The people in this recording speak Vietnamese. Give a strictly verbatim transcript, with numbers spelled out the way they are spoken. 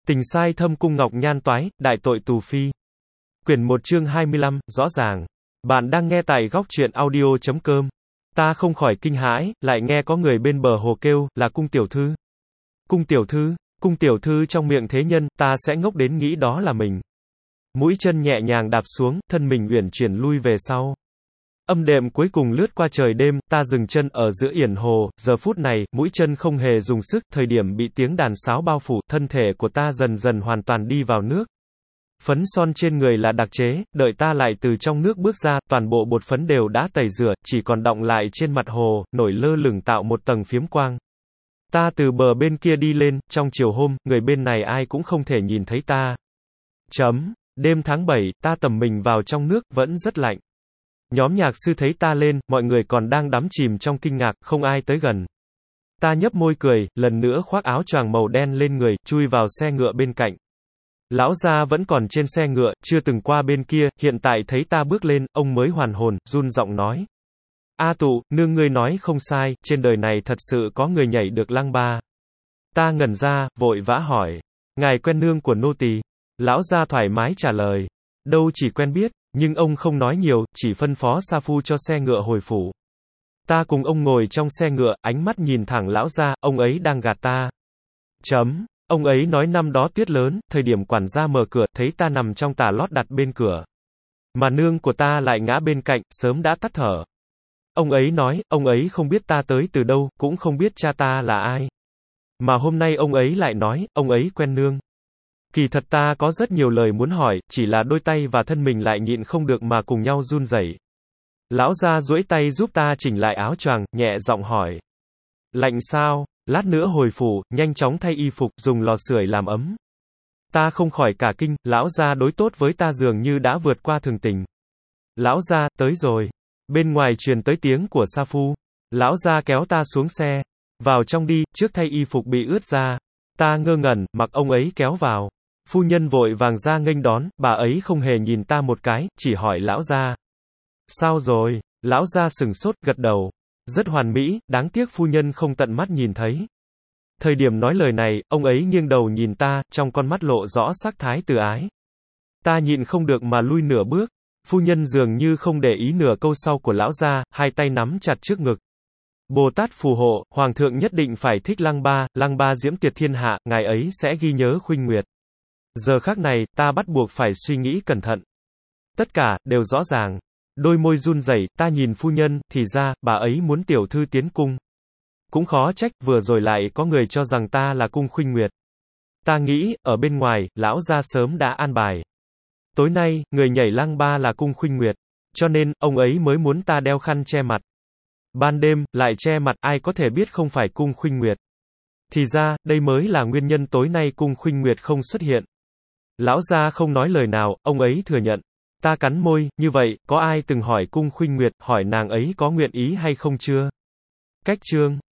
Tình sai thâm cung ngọc nhan toái, đại tội tù phi. Quyển một chương hai mươi lăm, rõ ràng. Bạn đang nghe tại góc truyện audio chấm com. Ta không khỏi kinh hãi, lại nghe có người bên bờ hồ kêu, là cung tiểu thư. Cung tiểu thư, cung tiểu thư trong miệng thế nhân, ta sẽ ngốc đến nghĩ đó là mình. Mũi chân nhẹ nhàng đạp xuống, thân mình uyển chuyển lui về sau. Âm đệm cuối cùng lướt qua trời đêm, ta dừng chân ở giữa yển hồ, giờ phút này, mũi chân không hề dùng sức, thời điểm bị tiếng đàn sáo bao phủ, thân thể của ta dần dần hoàn toàn đi vào nước. Phấn son trên người là đặc chế, đợi ta lại từ trong nước bước ra, toàn bộ bột phấn đều đã tẩy rửa, chỉ còn đọng lại trên mặt hồ, nổi lơ lửng tạo một tầng phiếm quang. Ta từ bờ bên kia đi lên, trong chiều hôm, người bên này ai cũng không thể nhìn thấy ta. Chấm. Đêm tháng bảy, ta tầm mình vào trong nước, vẫn rất lạnh. Nhóm nhạc sư thấy ta lên, mọi người còn đang đắm chìm trong kinh ngạc, không ai tới gần. Ta nhấp môi cười, lần nữa khoác áo choàng màu đen lên người, chui vào xe ngựa bên cạnh. Lão gia vẫn còn trên xe ngựa, chưa từng qua bên kia, hiện tại thấy ta bước lên, ông mới hoàn hồn, run giọng nói. A Tụ, nương ngươi nói không sai, trên đời này thật sự có người nhảy được lăng ba. Ta ngẩn ra, vội vã hỏi. Ngài quen nương của nô tỳ? Lão gia thoải mái trả lời. Đâu chỉ quen biết, nhưng ông không nói nhiều, chỉ phân phó sa phu cho xe ngựa hồi phủ. Ta cùng ông ngồi trong xe ngựa, ánh mắt nhìn thẳng lão gia, ông ấy đang gạt ta. Chấm. Ông ấy nói năm đó tuyết lớn, thời điểm quản gia mở cửa, thấy ta nằm trong tà lót đặt bên cửa. Mà nương của ta lại ngã bên cạnh, sớm đã tắt thở. Ông ấy nói, ông ấy không biết ta tới từ đâu, cũng không biết cha ta là ai. Mà hôm nay ông ấy lại nói, ông ấy quen nương. Kỳ thật ta có rất nhiều lời muốn hỏi, chỉ là đôi tay và thân mình lại nhịn không được mà cùng nhau run rẩy. Lão gia duỗi tay giúp ta chỉnh lại áo choàng, nhẹ giọng hỏi. Lạnh sao? Lát nữa hồi phủ, nhanh chóng thay y phục, dùng lò sưởi làm ấm. Ta không khỏi cả kinh, lão gia đối tốt với ta dường như đã vượt qua thường tình. Lão gia, tới rồi. Bên ngoài truyền tới tiếng của sa phu. Lão gia kéo ta xuống xe. Vào trong đi, trước thay y phục bị ướt ra. Ta ngơ ngẩn, mặc ông ấy kéo vào. Phu nhân vội vàng ra nghênh đón, bà ấy không hề nhìn ta một cái, chỉ hỏi lão gia. Sao rồi? Lão gia sừng sốt, gật đầu. Rất hoàn mỹ, đáng tiếc phu nhân không tận mắt nhìn thấy. Thời điểm nói lời này, ông ấy nghiêng đầu nhìn ta, trong con mắt lộ rõ sắc thái từ ái. Ta nhịn không được mà lui nửa bước. Phu nhân dường như không để ý nửa câu sau của lão gia, hai tay nắm chặt trước ngực. Bồ Tát phù hộ, Hoàng thượng nhất định phải thích Lăng Ba, Lăng Ba diễm tuyệt thiên hạ, ngài ấy sẽ ghi nhớ Khuynh Nguyệt. Giờ khắc này, ta bắt buộc phải suy nghĩ cẩn thận. Tất cả, đều rõ ràng. Đôi môi run rẩy, ta nhìn phu nhân, thì ra, bà ấy muốn tiểu thư tiến cung. Cũng khó trách, vừa rồi lại có người cho rằng ta là cung Khuynh Nguyệt. Ta nghĩ, ở bên ngoài, lão gia sớm đã an bài. Tối nay, người nhảy Lăng Ba là cung Khuynh Nguyệt. Cho nên, ông ấy mới muốn ta đeo khăn che mặt. Ban đêm, lại che mặt, ai có thể biết không phải cung Khuynh Nguyệt. Thì ra, đây mới là nguyên nhân tối nay cung Khuynh Nguyệt không xuất hiện. Lão gia không nói lời nào, ông ấy thừa nhận. Ta cắn môi, như vậy, có ai từng hỏi cung Khuynh Nguyệt, hỏi nàng ấy có nguyện ý hay không chưa? Cách chương.